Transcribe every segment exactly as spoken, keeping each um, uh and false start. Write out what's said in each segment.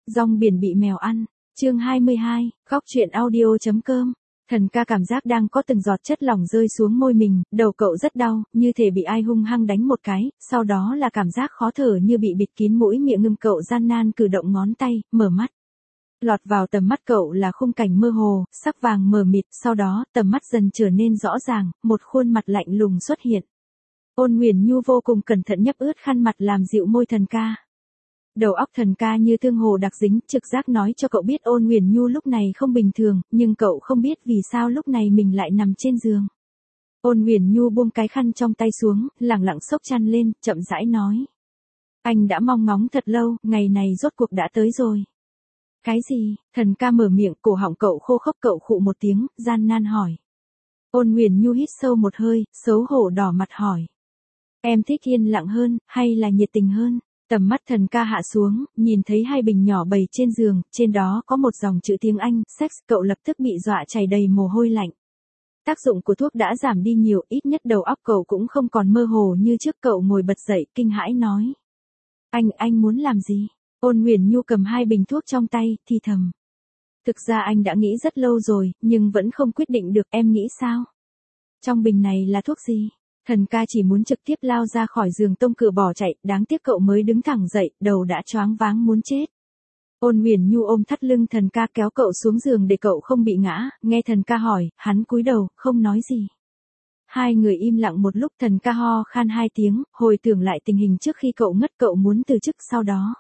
Rong biển bị mèo ăn. Chương hai mươi hai, góc truyện audio.com. Thần ca cảm giác đang có từng giọt chất lỏng rơi xuống môi mình, đầu cậu rất đau, như thể bị ai hung hăng đánh một cái, sau đó là cảm giác khó thở như bị bịt kín mũi miệng ngưng cậu gian nan cử động ngón tay, mở mắt. Lọt vào tầm mắt cậu là khung cảnh mơ hồ, sắc vàng mờ mịt, sau đó, tầm mắt dần trở nên rõ ràng, một khuôn mặt lạnh lùng xuất hiện. Ôn Nguyền Nhu vô cùng cẩn thận nhấp ướt khăn mặt làm dịu môi thần ca. Đầu óc thần ca như tương hồ đặc dính, trực giác nói cho cậu biết Ôn Nguyền Nhu lúc này không bình thường, nhưng cậu không biết vì sao lúc này mình lại nằm trên giường. Ôn Nguyền Nhu buông cái khăn trong tay xuống, lẳng lặng xốc chăn lên, chậm rãi nói. Anh đã mong ngóng thật lâu, ngày này rốt cuộc đã tới rồi. Cái gì? Thần ca mở miệng, cổ họng cậu khô khốc, cậu khụ một tiếng, gian nan hỏi. Ôn Nguyền Nhu hít sâu một hơi, xấu hổ đỏ mặt hỏi. Em thích yên lặng hơn, hay là nhiệt tình hơn? Tầm mắt thần ca hạ xuống, nhìn thấy hai bình nhỏ bày trên giường, trên đó có một dòng chữ tiếng Anh, sex, cậu lập tức bị dọa chảy đầy mồ hôi lạnh. Tác dụng của thuốc đã giảm đi nhiều, ít nhất đầu óc cậu cũng không còn mơ hồ như trước. Cậu ngồi bật dậy, kinh hãi nói. Anh, anh muốn làm gì? Ôn Nguyền Nhu cầm hai bình thuốc trong tay, thì thầm. Thực ra anh đã nghĩ rất lâu rồi, nhưng vẫn không quyết định được, em nghĩ sao? Trong bình này là thuốc gì? Thần ca chỉ muốn trực tiếp lao ra khỏi giường tông cửa bỏ chạy, đáng tiếc cậu mới đứng thẳng dậy, đầu đã choáng váng muốn chết. Ôn Nguyền Nhu ôm thắt lưng thần ca kéo cậu xuống giường để cậu không bị ngã, nghe thần ca hỏi, hắn cúi đầu, không nói gì. Hai người im lặng một lúc, thần ca ho khan hai tiếng, hồi tưởng lại tình hình trước khi cậu ngất, cậu muốn từ chức sau đó.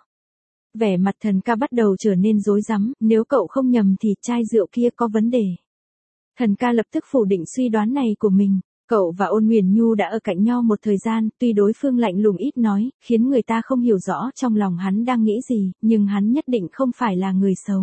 Vẻ mặt thần ca bắt đầu trở nên rối rắm, nếu cậu không nhầm thì chai rượu kia có vấn đề. Thần ca lập tức phủ định suy đoán này của mình. Cậu và Ôn Nguyền Nhu đã ở cạnh nhau một thời gian, tuy đối phương lạnh lùng ít nói, khiến người ta không hiểu rõ trong lòng hắn đang nghĩ gì, nhưng hắn nhất định không phải là người xấu.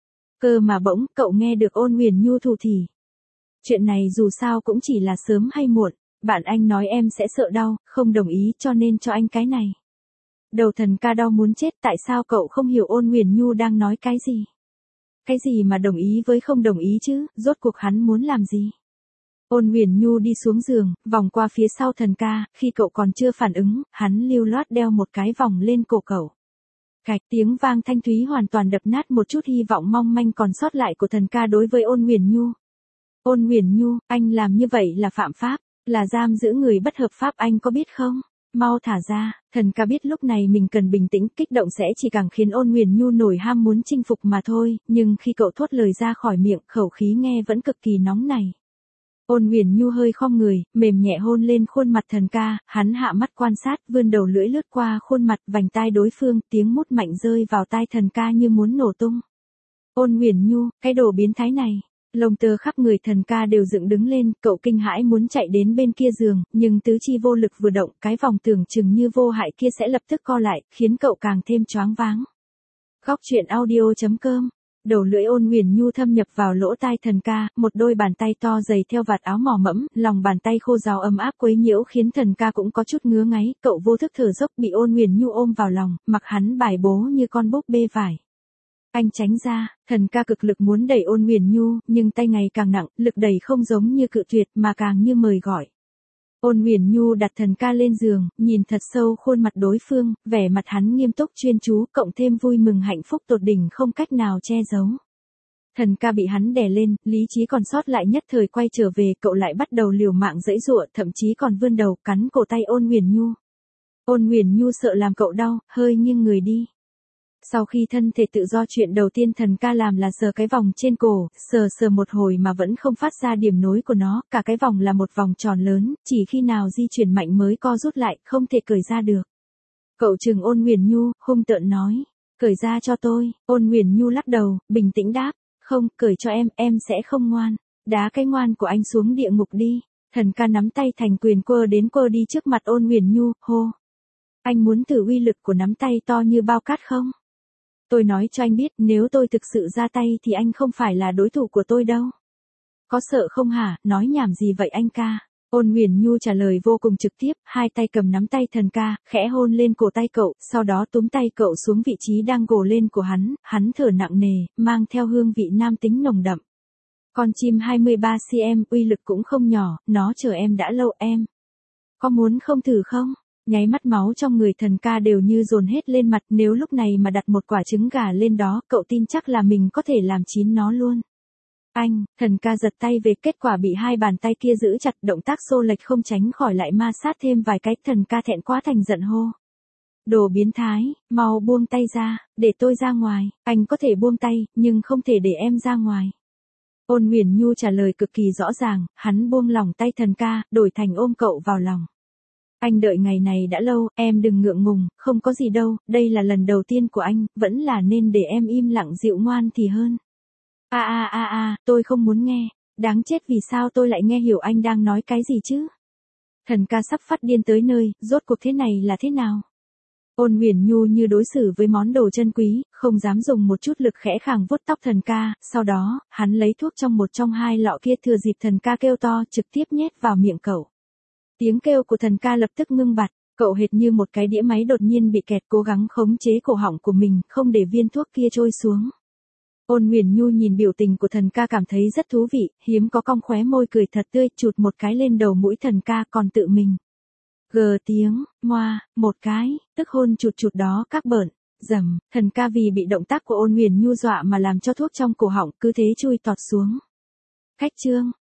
Cơ mà bỗng, cậu nghe được Ôn Nguyền Nhu thủ thỉ. Chuyện này dù sao cũng chỉ là sớm hay muộn, bạn anh nói em sẽ sợ đau, không đồng ý cho nên cho anh cái này. Đầu thần ca đau muốn chết, tại sao cậu không hiểu Ôn Nguyền Nhu đang nói cái gì? Cái gì mà đồng ý với không đồng ý chứ, rốt cuộc hắn muốn làm gì? Ôn Nguyền Nhu đi xuống giường, vòng qua phía sau thần ca, khi cậu còn chưa phản ứng, hắn lưu loát đeo một cái vòng lên cổ cậu. Cạch, tiếng vang thanh thúy hoàn toàn đập nát một chút hy vọng mong manh còn sót lại của thần ca đối với Ôn Nguyền Nhu. Ôn Nguyền Nhu, anh làm như vậy là phạm pháp, là giam giữ người bất hợp pháp, anh có biết không? Mau thả ra. Thần ca biết lúc này mình cần bình tĩnh, kích động sẽ chỉ càng khiến Ôn Nguyền Nhu nổi ham muốn chinh phục mà thôi, nhưng khi cậu thốt lời ra khỏi miệng, khẩu khí nghe vẫn cực kỳ nóng này. Ôn Nguyền Nhu hơi khom người, mềm nhẹ hôn lên khuôn mặt thần ca, hắn hạ mắt quan sát, vươn đầu lưỡi lướt qua khuôn mặt, vành tai đối phương, tiếng mút mạnh rơi vào tai thần ca như muốn nổ tung. Ôn Nguyền Nhu, cái đồ biến thái này. Lông tơ khắp người thần ca đều dựng đứng lên, cậu kinh hãi muốn chạy đến bên kia giường, nhưng tứ chi vô lực vừa động, cái vòng tưởng chừng như vô hại kia sẽ lập tức co lại, khiến cậu càng thêm choáng váng. Góc truyện audio.com. Đầu lưỡi Ôn Nguyền Nhu thâm nhập vào lỗ tai thần ca, một đôi bàn tay to dày theo vạt áo mỏ mẫm, lòng bàn tay khô ráo ấm áp quấy nhiễu khiến thần ca cũng có chút ngứa ngáy, cậu vô thức thở dốc, bị Ôn Nguyền Nhu ôm vào lòng, mặc hắn bài bố như con búp bê vải. Anh tránh ra, thần ca cực lực muốn đẩy Ôn Nguyền Nhu, nhưng tay ngày càng nặng, lực đẩy không giống như cự tuyệt mà càng như mời gọi. Ôn Nguyền Nhu đặt thần ca lên giường, nhìn thật sâu khuôn mặt đối phương, vẻ mặt hắn nghiêm túc chuyên chú, cộng thêm vui mừng hạnh phúc tột đỉnh không cách nào che giấu. Thần ca bị hắn đè lên, lý trí còn sót lại nhất thời quay trở về, cậu lại bắt đầu liều mạng giãy giụa, thậm chí còn vươn đầu, cắn cổ tay Ôn Nguyền Nhu. Ôn Nguyền Nhu sợ làm cậu đau, hơi nghiêng người đi. Sau khi thân thể tự do, chuyện đầu tiên thần ca làm là sờ cái vòng trên cổ, sờ sờ một hồi mà vẫn không phát ra điểm nối của nó, cả cái vòng là một vòng tròn lớn, chỉ khi nào di chuyển mạnh mới co rút lại, không thể cởi ra được. Cậu trừng Ôn Nguyền Nhu, hung tợn nói, cởi ra cho tôi. Ôn Nguyền Nhu lắc đầu, bình tĩnh đáp, không, cởi cho em, em sẽ không ngoan. Đá cái ngoan của anh xuống địa ngục đi. Thần ca nắm tay thành quyền quơ đến quơ đi trước mặt Ôn Nguyền Nhu, hô. Anh muốn thử uy lực của nắm tay to như bao cát không? Tôi nói cho anh biết, nếu tôi thực sự ra tay thì anh không phải là đối thủ của tôi đâu. Có sợ không hả, nói nhảm gì vậy anh ca? Ôn Nguyền Nhu trả lời vô cùng trực tiếp, hai tay cầm nắm tay thần ca, khẽ hôn lên cổ tay cậu, sau đó túm tay cậu xuống vị trí đang gồ lên của hắn, hắn thở nặng nề, mang theo hương vị nam tính nồng đậm. Con chim hai mươi ba xăng-ti-mét, uy lực cũng không nhỏ, nó chờ em đã lâu em. Có muốn không thử không? Nháy mắt máu trong người thần ca đều như dồn hết lên mặt, nếu lúc này mà đặt một quả trứng gà lên đó, cậu tin chắc là mình có thể làm chín nó luôn. Anh, thần ca giật tay về, kết quả bị hai bàn tay kia giữ chặt, động tác xô lệch không tránh khỏi lại ma sát thêm vài cái, thần ca thẹn quá thành giận hô. Đồ biến thái, mau buông tay ra, để tôi ra ngoài. Anh có thể buông tay, nhưng không thể để em ra ngoài. Ôn Huyền Nhu trả lời cực kỳ rõ ràng, hắn buông lỏng tay thần ca, đổi thành ôm cậu vào lòng. Anh đợi ngày này đã lâu, em đừng ngượng ngùng, không có gì đâu, đây là lần đầu tiên của anh, vẫn là nên để em im lặng dịu ngoan thì hơn. A a a a, tôi không muốn nghe, đáng chết, vì sao tôi lại nghe hiểu anh đang nói cái gì chứ? Thần ca sắp phát điên tới nơi, rốt cuộc thế này là thế nào? Ôn Huyền Nhu như đối xử với món đồ chân quý, không dám dùng một chút lực, khẽ khàng vuốt tóc thần ca, sau đó, hắn lấy thuốc trong một trong hai lọ kia, thừa dịp thần ca kêu to, trực tiếp nhét vào miệng cậu. Tiếng kêu của thần ca lập tức ngưng bặt, cậu hệt như một cái đĩa máy đột nhiên bị kẹt, cố gắng khống chế cổ họng của mình, không để viên thuốc kia trôi xuống. Ôn Huyền Nhu nhìn biểu tình của thần ca cảm thấy rất thú vị, hiếm có cong khóe môi cười thật tươi, chụt một cái lên đầu mũi thần ca, còn tự mình gờ tiếng, moa, một cái, tức hôn chụt chụt đó các bợn, dầm, thần ca vì bị động tác của Ôn Huyền Nhu dọa mà làm cho thuốc trong cổ họng cứ thế chui tọt xuống. Khách trương,